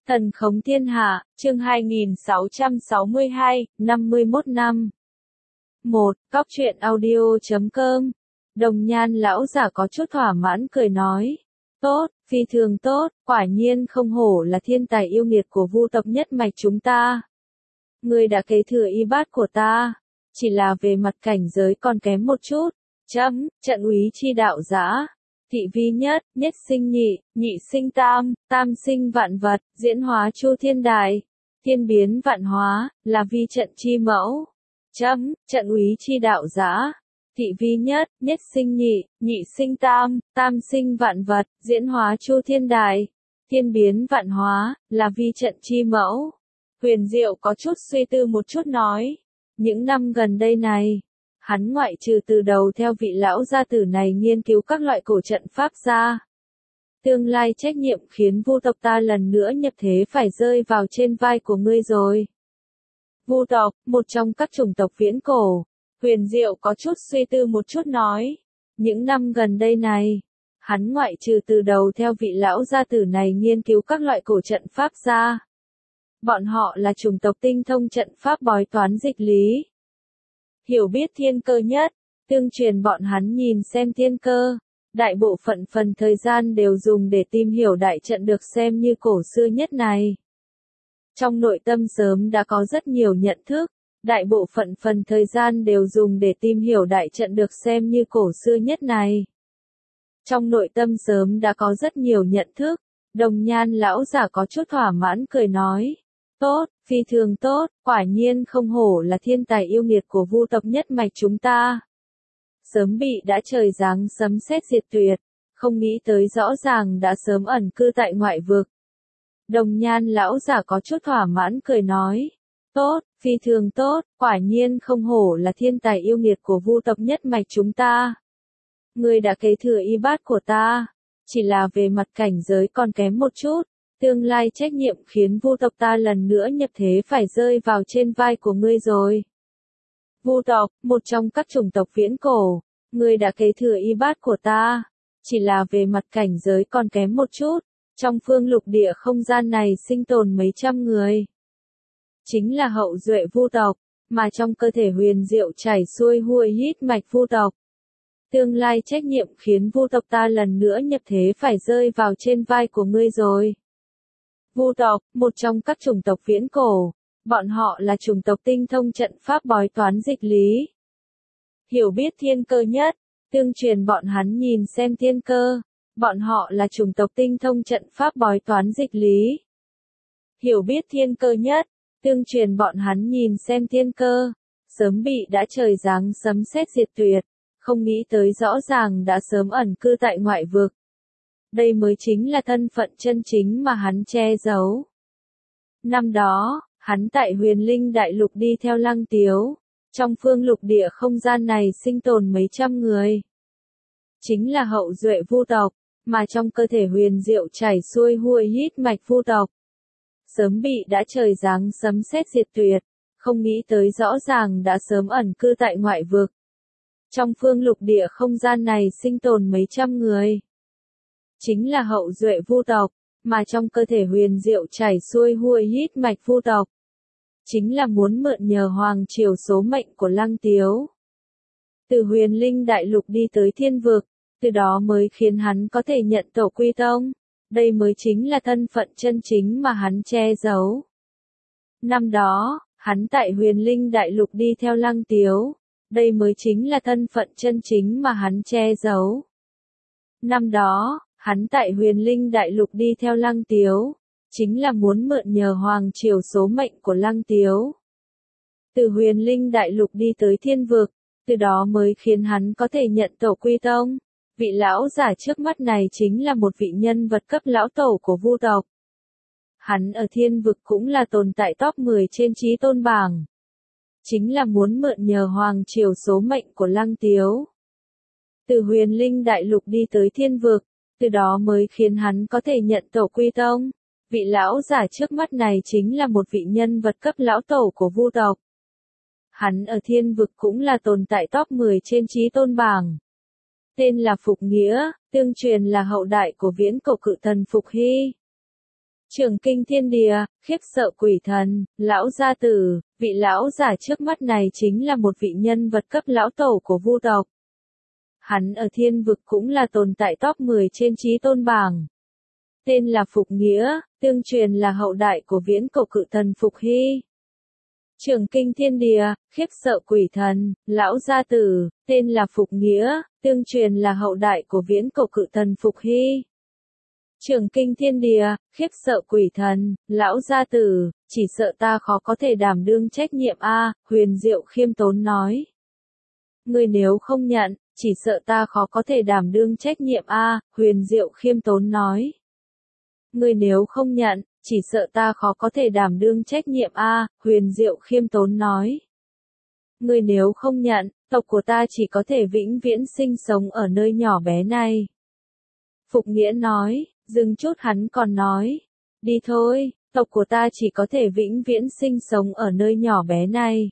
Thần khống thiên hạ, chương 2662, 51 năm. 1. Cóc truyện audio.com. Đồng Nhan lão giả có chút thỏa mãn cười nói. Tốt, phi thường tốt, quả nhiên không hổ là thiên tài yêu nghiệt của Vu tộc nhất mạch chúng ta. Ngươi đã kế thừa y bát của ta, chỉ là về mặt cảnh giới còn kém một chút. Trận úy chi đạo giả. Thị vi nhất, nhất sinh nhị, nhị sinh tam, tam sinh vạn vật, diễn hóa chu thiên đài. Thiên biến vạn hóa, là vi trận chi mẫu. Trận úy chi đạo giả. Thị vi nhất, nhất sinh nhị, nhị sinh tam, tam sinh vạn vật, diễn hóa chu thiên đài. Thiên biến vạn hóa, là vi trận chi mẫu. Huyền Diệu có chút suy tư một chút nói. Những năm gần đây này, hắn ngoại trừ từ đầu theo vị lão gia tử này nghiên cứu các loại cổ trận pháp ra. Tương lai trách nhiệm khiến Vu tộc ta lần nữa nhập thế phải rơi vào trên vai của ngươi rồi. Vu tộc, một trong các chủng tộc viễn cổ. Huyền Diệu có chút suy tư một chút nói. Những năm gần đây này, hắn ngoại trừ từ đầu theo vị lão gia tử này nghiên cứu các loại cổ trận pháp ra. Bọn họ là chủng tộc tinh thông trận pháp bói toán dịch lý. Hiểu biết thiên cơ nhất, tương truyền bọn hắn nhìn xem thiên cơ, đại bộ phận phần thời gian đều dùng để tìm hiểu đại trận được xem như cổ xưa nhất này. Trong nội tâm sớm đã có rất nhiều nhận thức, đại bộ phận phần thời gian đều dùng để tìm hiểu đại trận được xem như cổ xưa nhất này. Trong nội tâm sớm đã có rất nhiều nhận thức, Đồng Nhan lão giả có chút thỏa mãn cười nói. Tốt, phi thường tốt, quả nhiên không hổ là thiên tài yêu nghiệt của Vu tộc nhất mạch chúng ta. Sớm bị đã trời giáng sấm sét diệt tuyệt, không nghĩ tới rõ ràng đã sớm ẩn cư tại ngoại vực. Đồng Nhan lão giả có chút thỏa mãn cười nói. Tốt, phi thường tốt, quả nhiên không hổ là thiên tài yêu nghiệt của Vu tộc nhất mạch chúng ta. Ngươi đã kế thừa y bát của ta, chỉ là về mặt cảnh giới còn kém một chút. Tương lai trách nhiệm khiến Vu tộc ta lần nữa nhập thế phải rơi vào trên vai của ngươi rồi. Vu tộc, một trong các chủng tộc viễn cổ, ngươi đã kế thừa y bát của ta, chỉ là về mặt cảnh giới còn kém một chút. Trong phương lục địa không gian này sinh tồn mấy trăm người. Chính là hậu duệ Vu tộc, mà trong cơ thể huyền diệu chảy xuôi huôi hít mạch Vu tộc. Tương lai trách nhiệm khiến Vu tộc ta lần nữa nhập thế phải rơi vào trên vai của ngươi rồi. Vu tộc, một trong các chủng tộc viễn cổ, bọn họ là chủng tộc tinh thông trận pháp bói toán dịch lý. Hiểu biết thiên cơ nhất, tương truyền bọn hắn nhìn xem thiên cơ, bọn họ là chủng tộc tinh thông trận pháp bói toán dịch lý. Hiểu biết thiên cơ nhất, tương truyền bọn hắn nhìn xem thiên cơ, sớm bị đã trời giáng sấm sét diệt tuyệt, không nghĩ tới rõ ràng đã sớm ẩn cư tại ngoại vực. Đây mới chính là thân phận chân chính mà hắn che giấu. Năm đó, hắn tại Huyền Linh Đại Lục đi theo Lăng Tiếu, trong phương lục địa không gian này sinh tồn mấy trăm người. Chính là hậu duệ Vu tộc, mà trong cơ thể huyền diệu chảy xuôi huôi hít mạch Vu tộc. Sớm bị đã trời giáng sấm sét diệt tuyệt, không nghĩ tới rõ ràng đã sớm ẩn cư tại ngoại vực. Trong phương lục địa không gian này sinh tồn mấy trăm người. Chính là hậu duệ Vu tộc, mà trong cơ thể huyền diệu chảy xuôi huôi hít mạch Vu tộc. Chính là muốn mượn nhờ hoàng triều số mệnh của Lăng Tiếu. Từ Huyền Linh Đại Lục đi tới thiên vực, từ đó mới khiến hắn có thể nhận tổ quy tông. Đây mới chính là thân phận chân chính mà hắn che giấu. Năm đó, hắn tại Huyền Linh Đại Lục đi theo Lăng Tiếu. Đây mới chính là thân phận chân chính mà hắn che giấu. Năm đó, hắn tại Huyền Linh Đại Lục đi theo Lăng Tiếu, chính là muốn mượn nhờ hoàng triều số mệnh của Lăng Tiếu. Từ Huyền Linh Đại Lục đi tới thiên vực, từ đó mới khiến hắn có thể nhận tổ quy tông. Vị lão giả trước mắt này chính là một vị nhân vật cấp lão tổ của Vu tộc. Hắn ở thiên vực cũng là tồn tại top 10 trên chí tôn bảng. Chính là muốn mượn nhờ hoàng triều số mệnh của Lăng Tiếu. Từ Huyền Linh Đại Lục đi tới thiên vực, từ đó mới khiến hắn có thể nhận tổ quy tông. Vị lão giả trước mắt này chính là một vị nhân vật cấp lão tổ của Vu tộc. Hắn ở thiên vực cũng là tồn tại top 10 trên chí tôn bảng. Tên là Phục Nghĩa, tương truyền là hậu đại của viễn cổ cự thần Phục Hy. Trường kinh thiên địa, khiếp sợ quỷ thần, lão gia tử, vị lão giả trước mắt này chính là một vị nhân vật cấp lão tổ của Vu tộc. Hắn ở thiên vực cũng là tồn tại top 10 trên chí tôn bảng. Tên là Phục Nghĩa, tương truyền là hậu đại của viễn cổ cự thần Phục Hy. Trường kinh thiên địa, khiếp sợ quỷ thần, lão gia tử, tên là Phục Nghĩa, tương truyền là hậu đại của viễn cổ cự thần Phục Hy. Trường kinh thiên địa, khiếp sợ quỷ thần, lão gia tử, chỉ sợ ta khó có thể đảm đương trách nhiệm a, Huyền Diệu khiêm tốn nói. Ngươi nếu không nhận, chỉ sợ ta khó có thể đảm đương trách nhiệm a, Huyền Diệu khiêm tốn nói. Ngươi nếu không nhận, chỉ sợ ta khó có thể đảm đương trách nhiệm a, Huyền Diệu khiêm tốn nói. Ngươi nếu không nhận, tộc của ta chỉ có thể vĩnh viễn sinh sống ở nơi nhỏ bé này. Phục Nghĩa nói, dừng chút hắn còn nói. Đi thôi, tộc của ta chỉ có thể vĩnh viễn sinh sống ở nơi nhỏ bé này.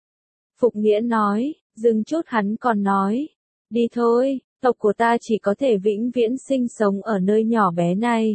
Phục Nghĩa nói, dừng chút hắn còn nói. Đi thôi, tộc của ta chỉ có thể vĩnh viễn sinh sống ở nơi nhỏ bé này.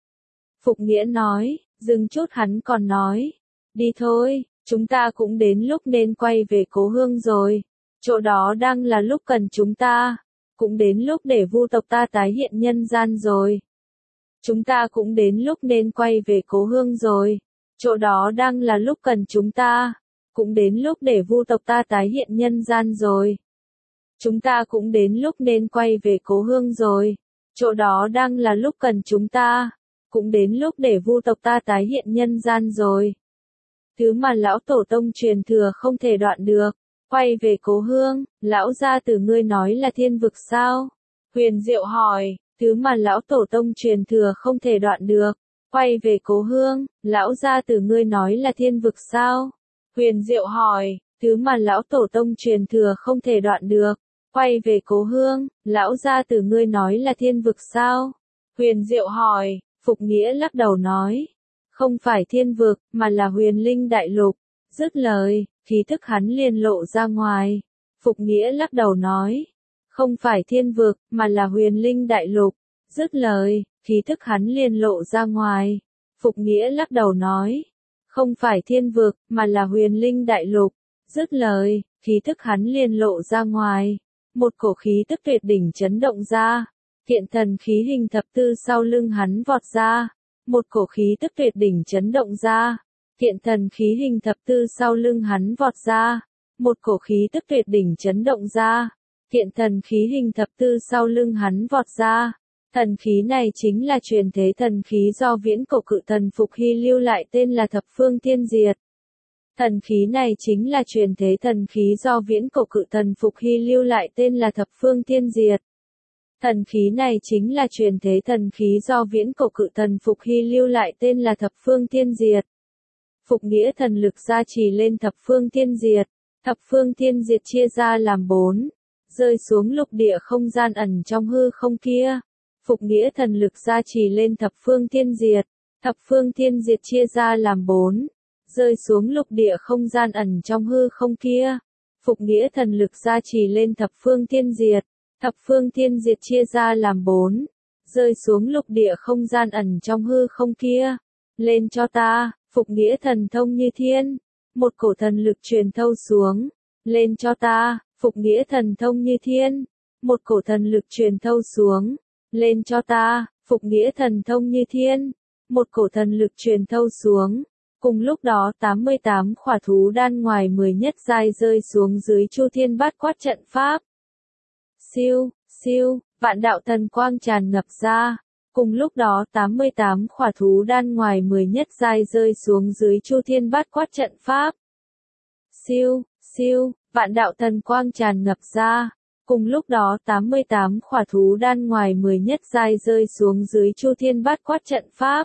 Phục Nghĩa nói, dừng chút hắn còn nói. Đi thôi, chúng ta cũng đến lúc nên quay về cố hương rồi. Chỗ đó đang là lúc cần chúng ta. Cũng đến lúc để Vu tộc ta tái hiện nhân gian rồi. Chúng ta cũng đến lúc nên quay về cố hương rồi. Chỗ đó đang là lúc cần chúng ta. Cũng đến lúc để Vu tộc ta tái hiện nhân gian rồi. Chúng ta cũng đến lúc nên quay về cố hương rồi. Chỗ đó đang là lúc cần chúng ta. Cũng đến lúc để Vu tộc ta tái hiện nhân gian rồi. Thứ mà lão tổ tông truyền thừa không thể đoạn được. Quay về cố hương, lão gia tử ngươi nói là thiên vực sao? Huyền Diệu hỏi, thứ mà lão tổ tông truyền thừa không thể đoạn được. Quay về cố hương, lão gia tử ngươi nói là thiên vực sao? Huyền Diệu hỏi, thứ mà lão tổ tông truyền thừa không thể đoạn được. Quay về cố hương, lão gia tử ngươi nói là thiên vực sao? Huyền Diệu hỏi, Phục Nghĩa lắc đầu nói, không phải thiên vực, mà là huyền linh đại lục. Dứt lời, khí thức hắn liền lộ ra ngoài. Phục Nghĩa lắc đầu nói, không phải thiên vực, mà là huyền linh đại lục. Dứt lời, khí thức hắn liền lộ ra ngoài. Phục Nghĩa lắc đầu nói, không phải thiên vực, mà là huyền linh đại lục. Dứt lời, khí thức hắn liền lộ ra ngoài. Một cổ khí tức tuyệt đỉnh chấn động ra. Kiện thần khí hình thập tư sau lưng hắn vọt ra. Một cổ khí tức tuyệt đỉnh chấn động ra. Kiện thần khí hình thập tư sau lưng hắn vọt ra. Một cổ khí tức tuyệt đỉnh chấn động ra. Kiện thần khí hình thập tư sau lưng hắn vọt ra. Thần khí này chính là truyền thế thần khí do viễn cổ cự thần Phục Hy lưu lại tên là Thập Phương Thiên Diệt. Thần khí này chính là truyền thế thần khí do viễn cổ cự thần Phục Hy lưu lại tên là Thập Phương Thiên Diệt. Thần khí này chính là truyền thế thần khí do viễn cổ cự thần Phục Hy lưu lại tên là Thập Phương Thiên Diệt. Phục Nghĩa thần lực gia trì lên Thập Phương Thiên Diệt. Thập Phương Thiên Diệt chia ra làm 4, rơi xuống lục địa không gian ẩn trong hư không kia. Phục Nghĩa thần lực gia trì lên Thập Phương Thiên Diệt. Thập Phương Thiên Diệt chia ra làm 4, rơi xuống lục địa không gian ẩn trong hư không kia. Phục Nghĩa thần lực gia trì lên Thập Phương Thiên Diệt. Thập Phương Thiên Diệt chia ra làm 4, rơi xuống lục địa không gian ẩn trong hư không kia. Lên cho ta, Phục Nghĩa thần thông như thiên. Một cổ thần lực truyền thâu xuống. Lên cho ta, Phục Nghĩa thần thông như thiên. Một cổ thần lực truyền thâu xuống. Lên cho ta, Phục Nghĩa thần thông như thiên. Một cổ thần lực truyền thâu xuống. Cùng lúc đó 88 khỏa thú đan ngoài 10 nhất giai rơi xuống dưới Chu Thiên Bát Quát trận pháp. Siêu, siêu, vạn đạo thần quang tràn ngập ra. Cùng lúc đó 88 khỏa thú đan ngoài 10 nhất giai rơi xuống dưới Chu Thiên Bát Quát trận pháp. Siêu, siêu, vạn đạo thần quang tràn ngập ra. Cùng lúc đó 88 khỏa thú đan ngoài 10 nhất giai rơi xuống dưới Chu Thiên Bát Quát trận pháp.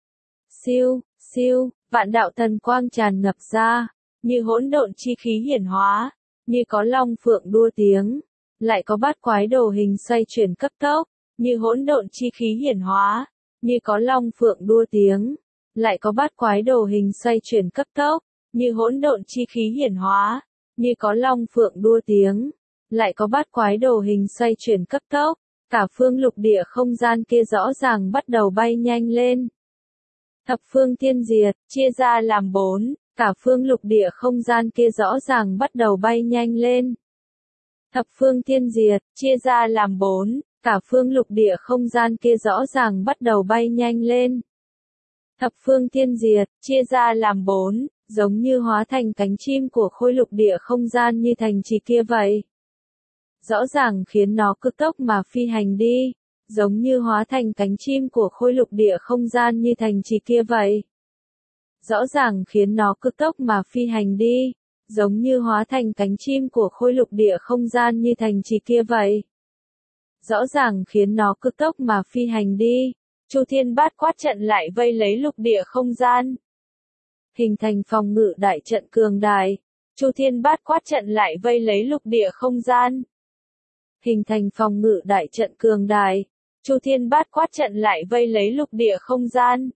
Siêu, siêu, vạn đạo thần quang tràn ngập ra, như hỗn độn chi khí hiển hóa, như có long phượng đua tiếng, lại có bát quái đồ hình xoay chuyển cấp tốc, như hỗn độn chi khí hiển hóa, như có long phượng đua tiếng, lại có bát quái đồ hình xoay chuyển cấp tốc, như hỗn độn chi khí hiển hóa, như có long phượng đua tiếng, lại có bát quái đồ hình xoay chuyển cấp tốc, cả phương lục địa không gian kia rõ ràng bắt đầu bay nhanh lên. Thập phương tiên diệt, chia ra làm 4, cả phương lục địa không gian kia rõ ràng bắt đầu bay nhanh lên. Thập phương tiên diệt, chia ra làm 4, cả phương lục địa không gian kia rõ ràng bắt đầu bay nhanh lên. Thập phương tiên diệt, chia ra làm 4, giống như hóa thành cánh chim của khối lục địa không gian như thành trì kia vậy. Rõ ràng khiến nó cực tốc mà phi hành đi, giống như hóa thành cánh chim của khối lục địa không gian như thành trì kia vậy. Rõ ràng khiến nó cực tốc mà phi hành đi, giống như hóa thành cánh chim của khối lục địa không gian như thành trì kia vậy. Rõ ràng khiến nó cực tốc mà phi hành đi, Chu Thiên Bát Quát trận lại vây lấy lục địa không gian. Hình thành phòng ngự đại trận cường đại, Chu Thiên Bát Quát trận lại vây lấy lục địa không gian. Hình thành phòng ngự đại trận cường đại, Chu Thiên Bát Quát trận lại vây lấy lục địa không gian.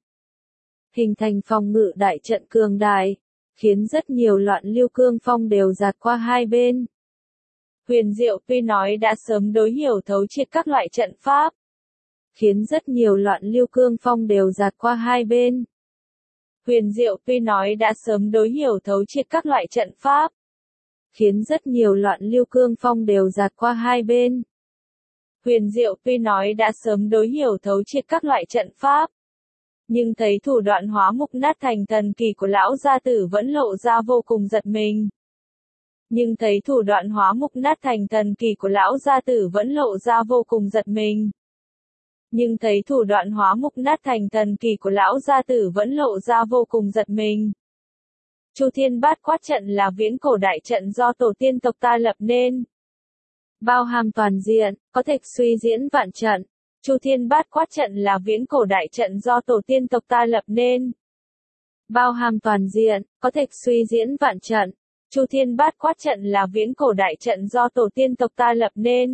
Hình thành phòng ngự đại trận cường đại, khiến rất nhiều loạn lưu cương phong đều giạt qua hai bên. Huyền Diệu tuy nói đã sớm đối hiểu thấu triệt các loại trận pháp, khiến rất nhiều loạn lưu cương phong đều giạt qua hai bên. Huyền Diệu tuy nói đã sớm đối hiểu thấu triệt các loại trận pháp, khiến rất nhiều loạn lưu cương phong đều giạt qua hai bên. Huyền Diệu tuy nói đã sớm đối hiểu thấu triệt các loại trận pháp, nhưng thấy thủ đoạn hóa mục nát thành thần kỳ của lão gia tử vẫn lộ ra vô cùng giật mình. Nhưng thấy thủ đoạn hóa mục nát thành thần kỳ của lão gia tử vẫn lộ ra vô cùng giật mình. Nhưng thấy thủ đoạn hóa mục nát thành thần kỳ của lão gia tử vẫn lộ ra vô cùng giật mình. Chu Thiên Bát Quát trận là viễn cổ đại trận do tổ tiên tộc ta lập nên. Bao hàm toàn diện, có thể suy diễn vạn trận. Chu Thiên Bát Quát trận là viễn cổ đại trận do tổ tiên tộc ta lập nên. Bao hàm toàn diện, có thể suy diễn vạn trận. Chu Thiên Bát Quát trận là viễn cổ đại trận do tổ tiên tộc ta lập nên.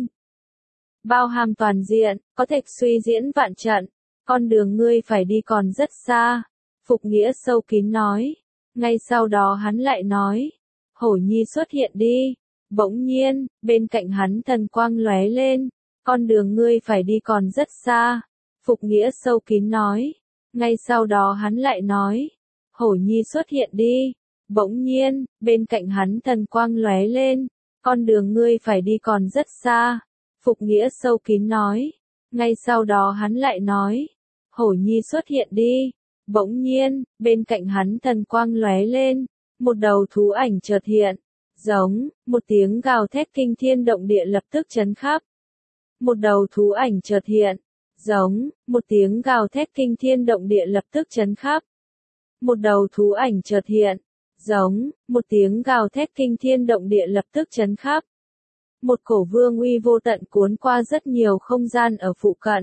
Bao hàm toàn diện, có thể suy diễn vạn trận. Con đường ngươi phải đi còn rất xa. Phục Nghĩa sâu kín nói. Ngay sau đó hắn lại nói. Hổ Nhi xuất hiện đi. Bỗng nhiên, bên cạnh hắn thần quang lóe lên. Con đường ngươi phải đi còn rất xa. Phục Nghĩa sâu kín nói. Ngay sau đó hắn lại nói. Hổ Nhi xuất hiện đi. Bỗng nhiên, bên cạnh hắn thần quang lóe lên. Con đường ngươi phải đi còn rất xa. Phục Nghĩa sâu kín nói. Ngay sau đó hắn lại nói. Hổ Nhi xuất hiện đi. Bỗng nhiên, bên cạnh hắn thần quang lóe lên. Một đầu thú ảnh chợt hiện. Giống, một tiếng gào thét kinh thiên động địa lập tức chấn khắp. Một đầu thú ảnh chợt hiện. Giống, một tiếng gào thét kinh thiên động địa lập tức chấn khắp. Một đầu thú ảnh chợt hiện. Giống, một tiếng gào thét kinh thiên động địa lập tức chấn khắp. Một cổ vương uy vô tận cuốn qua rất nhiều không gian ở phụ cận.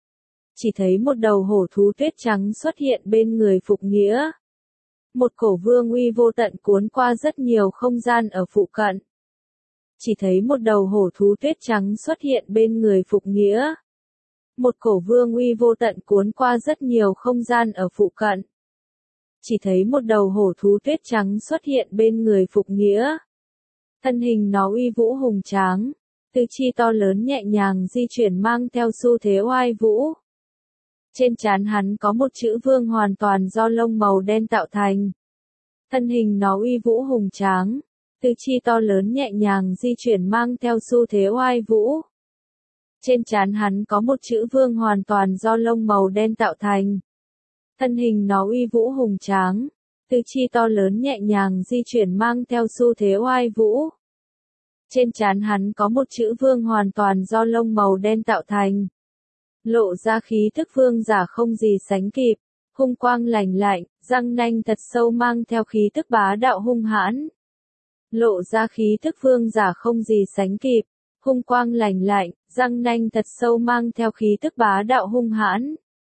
Chỉ thấy một đầu hổ thú tuyết trắng xuất hiện bên người Phục Nghĩa. Một cổ vương uy vô tận cuốn qua rất nhiều không gian ở phụ cận. Chỉ thấy một đầu hổ thú tuyết trắng xuất hiện bên người Phục Nghĩa. Một cổ vương uy vô tận cuốn qua rất nhiều không gian ở phụ cận. Chỉ thấy một đầu hổ thú tuyết trắng xuất hiện bên người Phục Nghĩa. Thân hình nó uy vũ hùng tráng, tứ chi to lớn nhẹ nhàng di chuyển mang theo xu thế oai vũ. Trên trán hắn có một chữ vương hoàn toàn do lông màu đen tạo thành. Thân hình nó uy vũ hùng tráng, tứ chi to lớn nhẹ nhàng di chuyển mang theo xu thế oai vũ. Trên trán hắn có một chữ vương hoàn toàn do lông màu đen tạo thành. Thân hình nó uy vũ hùng tráng, tứ chi to lớn nhẹ nhàng di chuyển mang theo xu thế oai vũ. Trên trán hắn có một chữ vương hoàn toàn do lông màu đen tạo thành. Lộ ra khí thức vương giả không gì sánh kịp, hung quang lành lạnh, răng nanh thật sâu mang theo khí thức bá đạo hung hãn. Lộ ra khí thức vương giả không gì sánh kịp, hung quang lành lạnh, răng nanh thật sâu mang theo khí thức bá đạo hung hãn.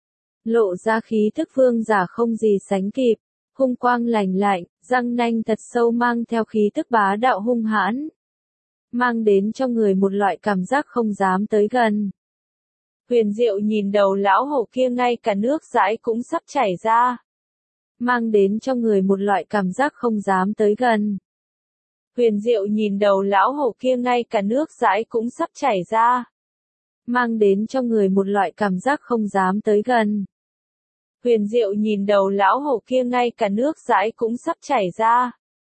Lộ ra khí thức vương giả không gì sánh kịp, hung quang lành lạnh, răng nanh thật sâu mang theo khí thức bá đạo hung hãn. Mang đến cho người một loại cảm giác không dám tới gần. Huyền Diệu nhìn đầu lão hổ kia ngay cả nước dãi cũng sắp chảy ra. Mang đến cho người một loại cảm giác không dám tới gần. Huyền Diệu nhìn đầu lão hổ kia ngay cả nước dãi cũng sắp chảy ra. Mang đến cho người một loại cảm giác không dám tới gần. Huyền Diệu nhìn đầu lão hổ kia ngay cả nước dãi cũng sắp chảy ra.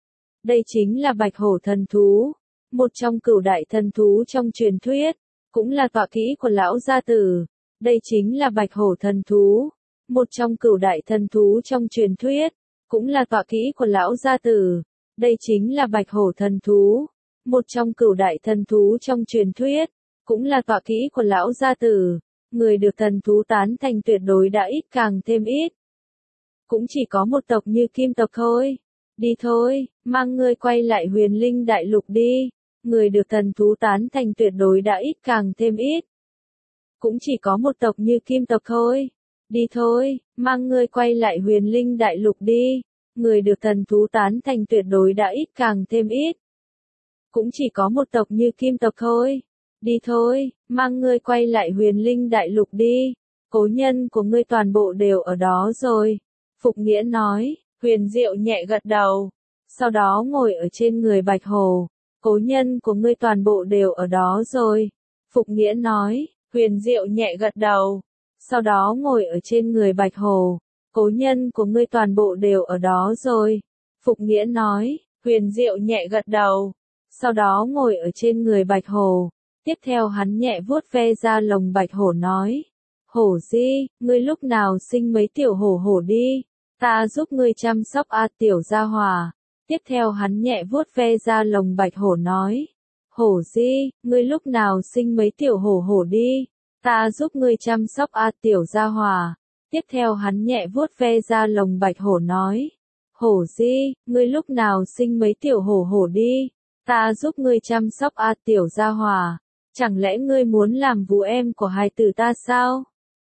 Đây chính là bạch hổ thần thú, một trong cửu đại thần thú trong truyền thuyết, cũng là tọa kỹ của lão gia tử. Đây chính là bạch hổ thần thú, một trong cửu đại thần thú trong truyền thuyết, cũng là tọa kỹ của lão gia tử. Đây chính là bạch hổ thần thú, một trong cửu đại thần thú trong truyền thuyết, cũng là tọa kỹ của lão gia tử. Người được thần thú tán thành tuyệt đối đã ít càng thêm ít. Cũng chỉ có một tộc như Kim tộc thôi. Đi thôi, mang ngươi quay lại Huyền Linh Đại Lục đi. Người được thần thú tán thành tuyệt đối đã ít càng thêm ít. Cũng chỉ có một tộc như Kim tộc thôi. Đi thôi, mang ngươi quay lại Huyền Linh Đại Lục đi. Người được thần thú tán thành tuyệt đối đã ít càng thêm ít. Cũng chỉ có một tộc như Kim tộc thôi. Đi thôi, mang ngươi quay lại Huyền Linh Đại Lục đi. Cố nhân của ngươi toàn bộ đều ở đó rồi. Phục Nghĩa nói. Huyền Diệu nhẹ gật đầu. Sau đó ngồi ở trên người bạch hổ. Cố nhân của ngươi toàn bộ đều ở đó rồi. Phục Nghĩa nói. Huyền Diệu nhẹ gật đầu. Sau đó ngồi ở trên người bạch hổ. Cố nhân của ngươi toàn bộ đều ở đó rồi. Phục Nghĩa nói. Huyền Diệu nhẹ gật đầu. Sau đó ngồi ở trên người bạch hổ. Tiếp theo hắn nhẹ vuốt ve ra lồng bạch hổ nói. Hổ Di, ngươi lúc nào sinh mấy tiểu hổ hổ đi. Ta giúp ngươi chăm sóc tiểu gia hòa. Tiếp theo hắn nhẹ vuốt ve ra lồng bạch hổ nói. Hổ Di, ngươi lúc nào sinh mấy tiểu hổ hổ đi. Ta giúp ngươi chăm sóc tiểu gia hòa. Tiếp theo hắn nhẹ vuốt ve ra lồng bạch hổ nói. Hổ Di, ngươi lúc nào sinh mấy tiểu hổ hổ đi. Ta giúp ngươi chăm sóc tiểu gia hòa. Chẳng lẽ ngươi muốn làm vú em của hài tử ta sao?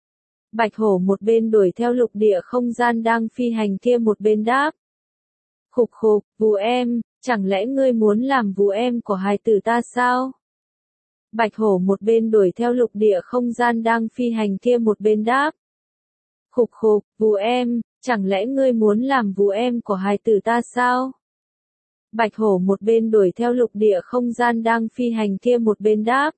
Bạch hổ một bên đuổi theo lục địa không gian đang phi hành kia một bên đáp. Khục khục, vú em, chẳng lẽ ngươi muốn làm vú em của hài tử ta sao? Bạch hổ một bên đuổi theo lục địa không gian đang phi hành kia một bên đáp. Khục khục, vú em, chẳng lẽ ngươi muốn làm vú em của hài tử ta sao? Bạch hổ một bên đuổi theo lục địa không gian đang phi hành kia một bên đáp.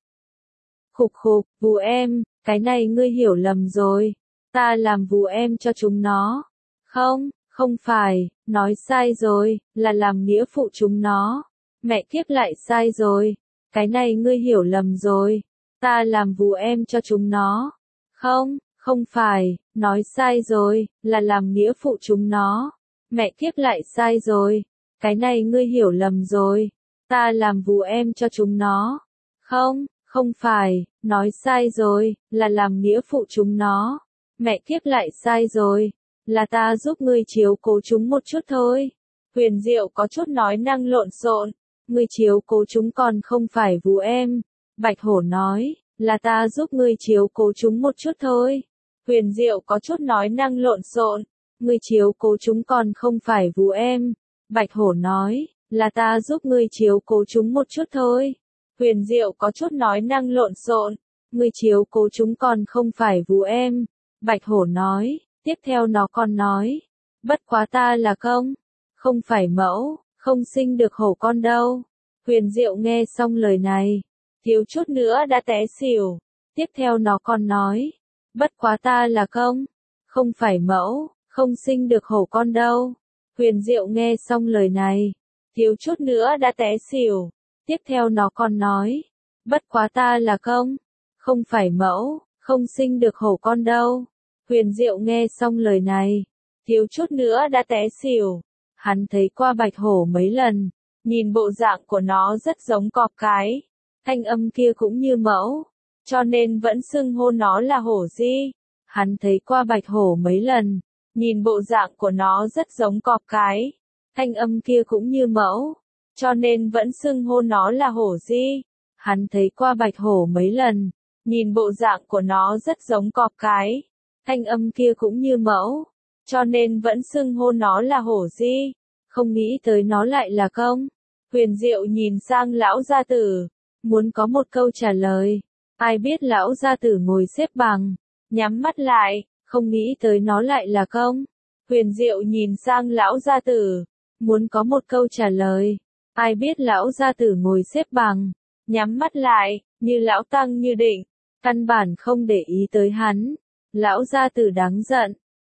Khục khục, vú em, cái này ngươi hiểu lầm rồi. Ta làm vú em cho chúng nó. Không, không phải, nói sai rồi, là làm nghĩa phụ chúng nó. Mẹ kiếp lại sai rồi. Cái này ngươi hiểu lầm rồi. Ta làm vú em cho chúng nó. Không, không phải, nói sai rồi, là làm nghĩa phụ chúng nó. Mẹ kiếp lại sai rồi. Cái này ngươi hiểu lầm rồi. Ta làm vú em cho chúng nó. Không, không phải, nói sai rồi, là làm nghĩa phụ chúng nó. Mẹ kiếp lại sai rồi. Là ta giúp ngươi chiếu cố chúng một chút thôi. Huyền Diệu có chút nói năng lộn xộn. Ngươi chiếu cố chúng còn không phải vú em. Bạch hổ nói, là ta giúp ngươi chiếu cố chúng một chút thôi. Huyền Diệu có chút nói năng lộn xộn. Ngươi chiếu cố chúng còn không phải vú em. Bạch hổ nói, là ta giúp ngươi chiếu cố chúng một chút thôi. Huyền Diệu có chút nói năng lộn xộn. Ngươi chiếu cố chúng còn không phải vú em. Bạch hổ nói, tiếp theo nó còn nói. Bất quá ta là công, không phải mẫu, không sinh được hổ con đâu. Huyền Diệu nghe xong lời này, thiếu chút nữa đã té xỉu. Tiếp theo nó còn nói. Bất quá ta là công, không phải mẫu, không sinh được hổ con đâu. Huyền Diệu nghe xong lời này, thiếu chút nữa đã té xỉu. Tiếp theo nó còn nói. Bất quá ta là công, không phải mẫu, không sinh được hổ con đâu. Huyền Diệu nghe xong lời này, thiếu chút nữa đã té xỉu. Hắn thấy qua bạch hổ mấy lần, nhìn bộ dạng của nó rất giống cọp cái. Thanh âm kia cũng như mẫu, cho nên vẫn xưng hô nó là hổ Di. Hắn thấy qua bạch hổ mấy lần, nhìn bộ dạng của nó rất giống cọp cái. Thanh âm kia cũng như mẫu, cho nên vẫn xưng hô nó là hổ Di. Hắn thấy qua bạch hổ mấy lần, nhìn bộ dạng của nó rất giống cọp cái. Thanh âm kia cũng như mẫu, cho nên vẫn xưng hô nó là hổ Di. Không nghĩ tới nó lại là công. Huyền Diệu nhìn sang lão gia tử, muốn có một câu trả lời. Ai biết lão gia tử ngồi xếp bằng, nhắm mắt lại, không nghĩ tới nó lại là công. Huyền Diệu nhìn sang lão gia tử, muốn có một câu trả lời. Ai biết lão gia tử ngồi xếp bằng, nhắm mắt lại, như lão tăng như định, căn bản không để ý tới hắn. Lão gia tử đáng giận,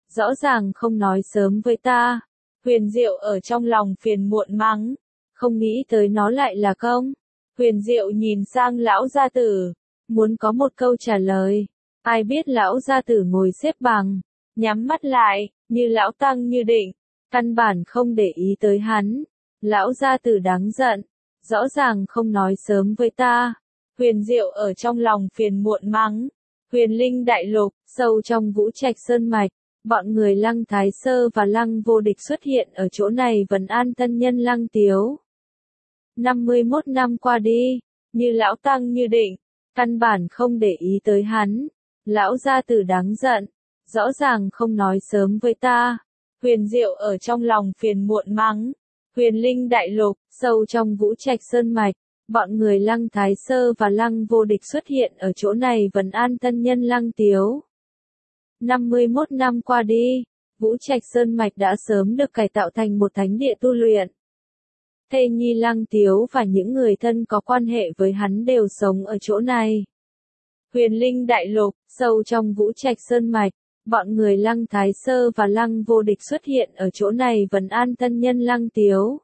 rõ ràng không nói sớm với ta. Huyền Diệu ở trong lòng phiền muộn mắng, không nghĩ tới nó lại là công. Huyền Diệu nhìn sang lão gia tử, muốn có một câu trả lời. Ai biết lão gia tử ngồi xếp bằng, nhắm mắt lại, như lão tăng như định, căn bản không để ý tới hắn. Lão gia tử đáng giận, rõ ràng không nói sớm với ta. Huyền Diệu ở trong lòng phiền muộn mắng. Huyền Linh Đại Lục, sâu trong Vũ Trạch Sơn Mạch, bọn người Lăng Thái Sơ và Lăng Vô Địch xuất hiện ở chỗ này vấn an tân nhân Lăng Tiếu. 51 năm qua đi, như lão tăng như định, căn bản không để ý tới hắn. Lão gia tử đáng giận, rõ ràng không nói sớm với ta. Huyền Diệu ở trong lòng phiền muộn mắng. Huyền Linh Đại Lục, sâu trong Vũ Trạch Sơn Mạch, bọn người Lăng Thái Sơ và Lăng Vô Địch xuất hiện ở chỗ này vấn an tân nhân Lăng Tiếu. 51 năm qua đi, Vũ Trạch Sơn Mạch đã sớm được cải tạo thành một thánh địa tu luyện. Thê nhi Lăng Tiếu và những người thân có quan hệ với hắn đều sống ở chỗ này. Huyền Linh Đại Lục, sâu trong Vũ Trạch Sơn Mạch, bọn người Lăng Thái Sơ và Lăng Vô Địch xuất hiện ở chỗ này vấn an tân nhân Lăng Tiếu.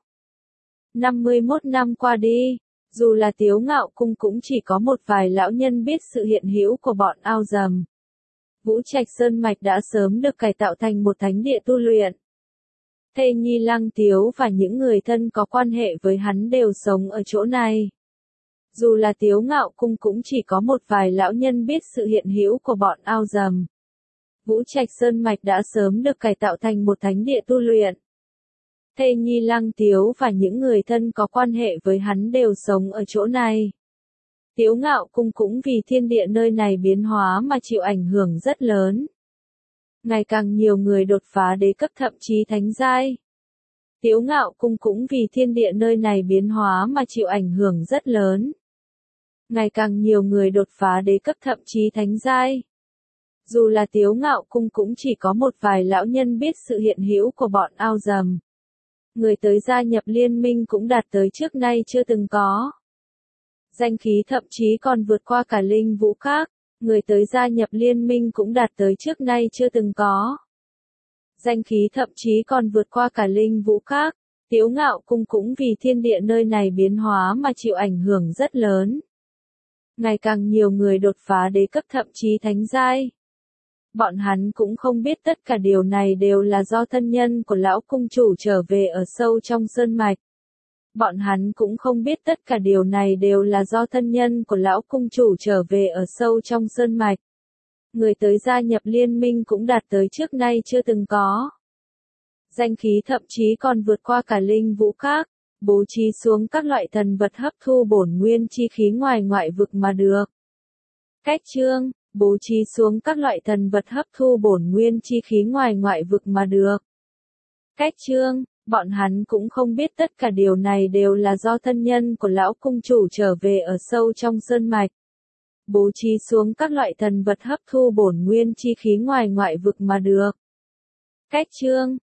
51 năm qua đi, dù là Tiếu Ngạo Cung cũng chỉ có một vài lão nhân biết sự hiện hữu của bọn ao dầm. Vũ Trạch Sơn Mạch đã sớm được cải tạo thành một thánh địa tu luyện. Thê nhi Lăng Tiếu và những người thân có quan hệ với hắn đều sống ở chỗ này. Dù là Tiếu Ngạo Cung cũng chỉ có một vài lão nhân biết sự hiện hữu của bọn ao dầm. Vũ Trạch Sơn Mạch đã sớm được cải tạo thành một thánh địa tu luyện. Thê nhi Lăng Tiếu và những người thân có quan hệ với hắn đều sống ở chỗ này. Tiếu Ngạo Cung cũng vì thiên địa nơi này biến hóa mà chịu ảnh hưởng rất lớn. Ngày càng nhiều người đột phá đế cấp thậm chí thánh giai. Tiếu Ngạo Cung cũng vì thiên địa nơi này biến hóa mà chịu ảnh hưởng rất lớn. Ngày càng nhiều người đột phá đế cấp thậm chí thánh giai. Dù là Tiếu Ngạo Cung cũng chỉ có một vài lão nhân biết sự hiện hữu của bọn ao dầm. Người tới gia nhập liên minh cũng đạt tới trước nay chưa từng có. Danh khí thậm chí còn vượt qua cả linh vũ các. Người tới gia nhập liên minh cũng đạt tới trước nay chưa từng có. Danh khí thậm chí còn vượt qua cả linh vũ các. Tiếu Ngạo Cung cũng vì thiên địa nơi này biến hóa mà chịu ảnh hưởng rất lớn. Ngày càng nhiều người đột phá đế cấp thậm chí thánh giai. Bọn hắn cũng không biết tất cả điều này đều là do thân nhân của lão cung chủ trở về ở sâu trong sơn mạch. Bọn hắn cũng không biết tất cả điều này đều là do thân nhân của lão cung chủ trở về ở sâu trong sơn mạch. Người tới gia nhập liên minh cũng đạt tới trước nay chưa từng có. Danh khí thậm chí còn vượt qua cả linh vũ các, bố trí xuống các loại thần vật hấp thu bổn nguyên chi khí ngoài ngoại vực mà được. Cách chương, bố trí xuống các loại thần vật hấp thu bổn nguyên chi khí ngoài ngoại vực mà được. Cách chương, bọn hắn cũng không biết tất cả điều này đều là do thân nhân của lão cung chủ trở về ở sâu trong sơn mạch. Bố trí xuống các loại thần vật hấp thu bổn nguyên chi khí ngoài ngoại vực mà được. Cách chương,